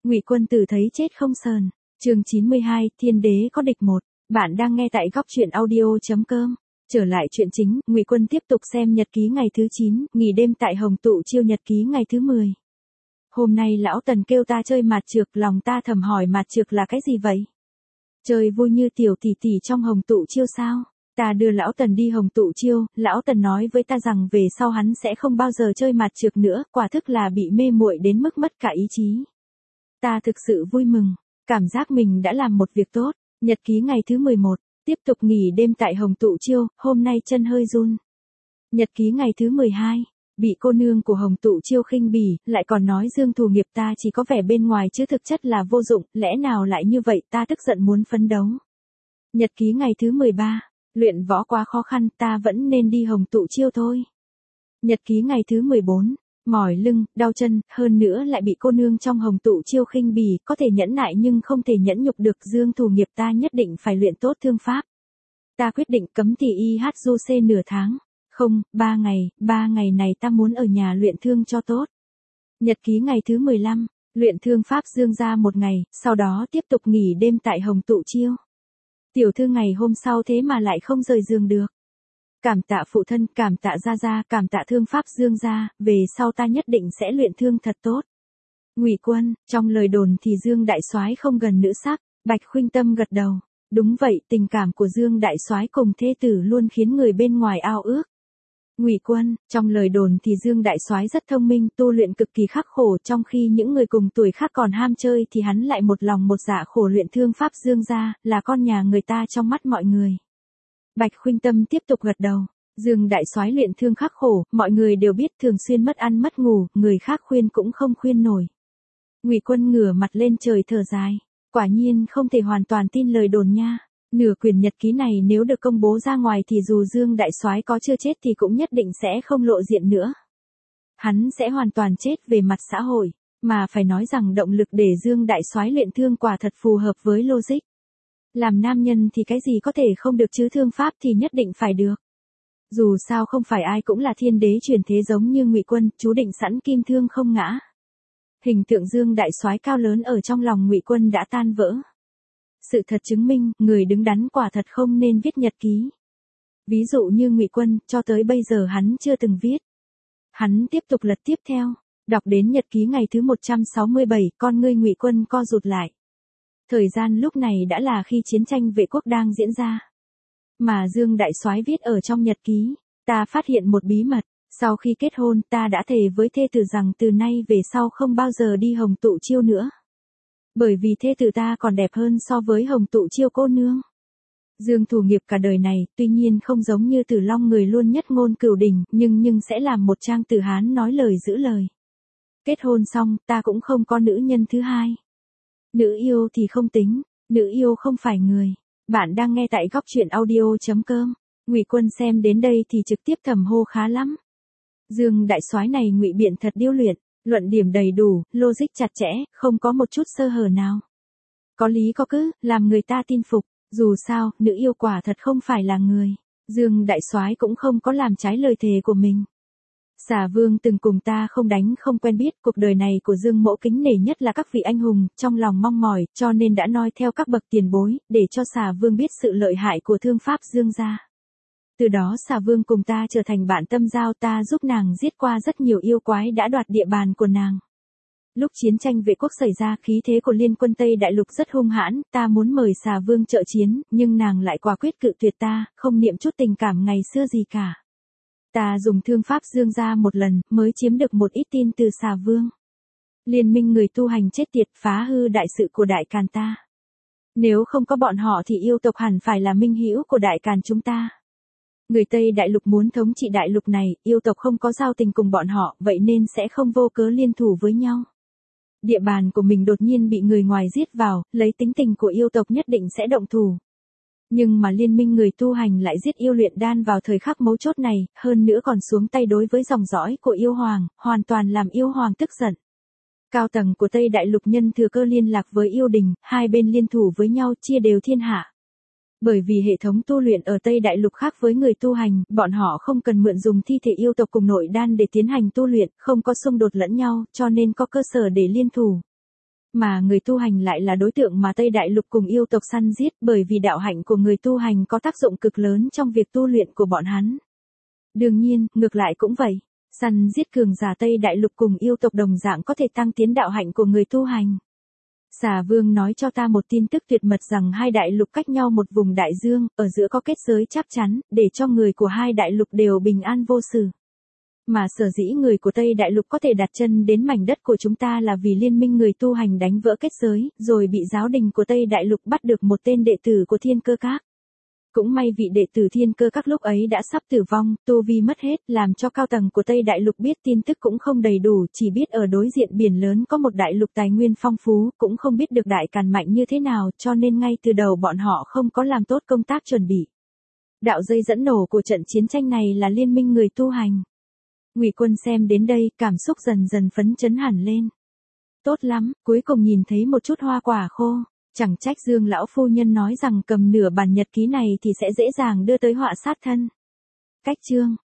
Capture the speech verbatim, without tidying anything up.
Ngụy Quân Tử thấy chết không sờn. Chương chín mươi hai, Thiên đế có địch một. Bạn đang nghe tại góc truyện audio chấm com. Trở lại chuyện chính, Ngụy Quân tiếp tục xem nhật ký ngày thứ chín, nghỉ đêm tại Hồng Tụ Chiêu nhật ký ngày thứ mười. Hôm nay lão Tần kêu ta chơi mạt trược, lòng ta thầm hỏi mạt trược là cái gì vậy? Chơi vui như tiểu tỷ tỷ trong Hồng Tụ Chiêu sao? Ta đưa lão Tần đi Hồng Tụ Chiêu, lão Tần nói với ta rằng về sau hắn sẽ không bao giờ chơi mạt trược nữa, quả thức là bị mê muội đến mức mất cả ý chí. Ta thực sự vui mừng, cảm giác mình đã làm một việc tốt. Nhật ký ngày thứ mười một, tiếp tục nghỉ đêm tại Hồng Tụ Chiêu, hôm nay chân hơi run. Nhật ký ngày thứ mười hai, bị cô nương của Hồng Tụ Chiêu khinh bỉ, lại còn nói Dương thù nghiệp ta chỉ có vẻ bên ngoài chứ thực chất là vô dụng, lẽ nào lại như vậy, ta tức giận muốn phấn đấu. Nhật ký ngày thứ mười ba, luyện võ quá khó khăn, ta vẫn nên đi Hồng Tụ Chiêu thôi. Nhật ký ngày thứ mười bốn, mỏi lưng, đau chân, hơn nữa lại bị cô nương trong Hồng Tụ Chiêu khinh bỉ, có thể nhẫn nại nhưng không thể nhẫn nhục được, Dương thù nghiệp ta nhất định phải luyện tốt thương pháp. Ta quyết định cấm thì y hát du xê nửa tháng. Không, ba ngày, ba ngày này ta muốn ở nhà luyện thương cho tốt. Nhật ký ngày thứ mười lăm, luyện thương pháp Dương gia một ngày, sau đó tiếp tục nghỉ đêm tại Hồng Tụ Chiêu. Tiểu thư ngày hôm sau thế mà lại không rời giường được. Cảm tạ phụ thân, cảm tạ gia gia, cảm tạ thương pháp Dương gia, về sau ta nhất định sẽ luyện thương thật tốt. Ngụy Quân, trong lời đồn thì Dương đại soái không gần nữ sắc, Bạch Khuynh Tâm gật đầu. Đúng vậy, tình cảm của Dương đại soái cùng thê tử luôn khiến người bên ngoài ao ước. Ngụy Quân, trong lời đồn thì Dương đại soái rất thông minh, tu luyện cực kỳ khắc khổ, trong khi những người cùng tuổi khác còn ham chơi thì hắn lại một lòng một dạ khổ luyện thương pháp Dương gia, là con nhà người ta trong mắt mọi người. Bạch Khuynh Tâm tiếp tục gật đầu. Dương đại soái luyện thương khắc khổ, mọi người đều biết, thường xuyên mất ăn mất ngủ, người khác khuyên cũng không khuyên nổi. Ngụy Quân ngửa mặt lên trời thở dài, quả nhiên không thể hoàn toàn tin lời đồn nha. Nửa quyển nhật ký này nếu được công bố ra ngoài thì dù Dương đại soái có chưa chết thì cũng nhất định sẽ không lộ diện nữa. Hắn sẽ hoàn toàn chết về mặt xã hội, mà phải nói rằng động lực để Dương đại soái luyện thương quả thật phù hợp với logic. Làm nam nhân thì cái gì có thể không được chứ thương pháp thì nhất định phải được. Dù sao không phải ai cũng là thiên đế truyền thế giống như Ngụy Quân, chú định sẵn kim thương không ngã. Hình tượng Dương đại soái cao lớn ở trong lòng Ngụy Quân đã tan vỡ. Sự thật chứng minh, người đứng đắn quả thật không nên viết nhật ký. Ví dụ như Ngụy Quân, cho tới bây giờ hắn chưa từng viết. Hắn tiếp tục lật tiếp theo, đọc đến nhật ký ngày thứ một trăm sáu mươi bảy, con ngươi Ngụy Quân co rụt lại. Thời gian lúc này đã là khi chiến tranh vệ quốc đang diễn ra. Mà Dương đại soái viết ở trong nhật ký, ta phát hiện một bí mật, sau khi kết hôn ta đã thề với thê tử rằng từ nay về sau không bao giờ đi Hồng Tụ Chiêu nữa. Bởi vì thê tử ta còn đẹp hơn so với Hồng Tụ Chiêu cô nương. Dương thù nghiệp cả đời này, tuy nhiên không giống như Tử Long người luôn nhất ngôn cửu đỉnh, nhưng nhưng sẽ làm một trang tử hán nói lời giữ lời. Kết hôn xong, ta cũng không có nữ nhân thứ hai. Nữ yêu thì không tính, nữ yêu không phải người. Bạn đang nghe tại góc truyện audio chấm com. Ngụy Quân xem đến đây thì trực tiếp thầm hô khá lắm. Dương đại soái này ngụy biện thật điêu luyện, luận điểm đầy đủ, logic chặt chẽ, không có một chút sơ hở nào. Có lý có cứ, làm người ta tin phục. Dù sao, nữ yêu quả thật không phải là người. Dương đại soái cũng không có làm trái lời thề của mình. Xà Vương từng cùng ta không đánh không quen biết, cuộc đời này của Dương mỗ kính nể nhất là các vị anh hùng, trong lòng mong mỏi, cho nên đã noi theo các bậc tiền bối, để cho Xà Vương biết sự lợi hại của thương pháp Dương gia. Từ đó Xà Vương cùng ta trở thành bạn tâm giao, ta giúp nàng giết qua rất nhiều yêu quái đã đoạt địa bàn của nàng. Lúc chiến tranh vệ quốc xảy ra, khí thế của liên quân Tây Đại Lục rất hung hãn, ta muốn mời Xà Vương trợ chiến, nhưng nàng lại quả quyết cự tuyệt ta, không niệm chút tình cảm ngày xưa gì cả. Ta dùng thương pháp Dương gia một lần, mới chiếm được một ít tin từ Xà Vương. Liên minh người tu hành chết tiệt, phá hư đại sự của Đại Càn ta. Nếu không có bọn họ thì yêu tộc hẳn phải là minh hữu của Đại Càn chúng ta. Người Tây Đại Lục muốn thống trị đại lục này, yêu tộc không có giao tình cùng bọn họ, vậy nên sẽ không vô cớ liên thủ với nhau. Địa bàn của mình đột nhiên bị người ngoài giết vào, lấy tính tình của yêu tộc nhất định sẽ động thủ. Nhưng mà liên minh người tu hành lại giết yêu luyện đan vào thời khắc mấu chốt này, hơn nữa còn xuống tay đối với dòng dõi của yêu hoàng, hoàn toàn làm yêu hoàng tức giận. Cao tầng của Tây Đại Lục nhân thừa cơ liên lạc với yêu đình, hai bên liên thủ với nhau chia đều thiên hạ. Bởi vì hệ thống tu luyện ở Tây Đại Lục khác với người tu hành, bọn họ không cần mượn dùng thi thể yêu tộc cùng nội đan để tiến hành tu luyện, không có xung đột lẫn nhau, cho nên có cơ sở để liên thủ. Mà người tu hành lại là đối tượng mà Tây Đại Lục cùng yêu tộc săn giết, bởi vì đạo hạnh của người tu hành có tác dụng cực lớn trong việc tu luyện của bọn hắn. Đương nhiên, ngược lại cũng vậy. Săn giết cường giả Tây Đại Lục cùng yêu tộc đồng dạng có thể tăng tiến đạo hạnh của người tu hành. Xà Vương nói cho ta một tin tức tuyệt mật rằng hai đại lục cách nhau một vùng đại dương, ở giữa có kết giới chắc chắn, để cho người của hai đại lục đều bình an vô sự. Mà sở dĩ người của Tây Đại Lục có thể đặt chân đến mảnh đất của chúng ta là vì liên minh người tu hành đánh vỡ kết giới, rồi bị giáo đình của Tây Đại Lục bắt được một tên đệ tử của Thiên Cơ Các. Cũng may vị đệ tử Thiên Cơ Các lúc ấy đã sắp tử vong, tu vi mất hết, làm cho cao tầng của Tây Đại Lục biết tin tức cũng không đầy đủ, chỉ biết ở đối diện biển lớn có một đại lục tài nguyên phong phú, cũng không biết được đại càn mạnh như thế nào, cho nên ngay từ đầu bọn họ không có làm tốt công tác chuẩn bị. Đạo dây dẫn nổ của trận chiến tranh này là liên minh người tu hành. Ngụy Quân xem đến đây, cảm xúc dần dần phấn chấn hẳn lên. Tốt lắm, cuối cùng nhìn thấy một chút hoa quả khô. Chẳng trách Dương lão phu nhân nói rằng cầm nửa bản nhật ký này thì sẽ dễ dàng đưa tới họa sát thân. Cách chương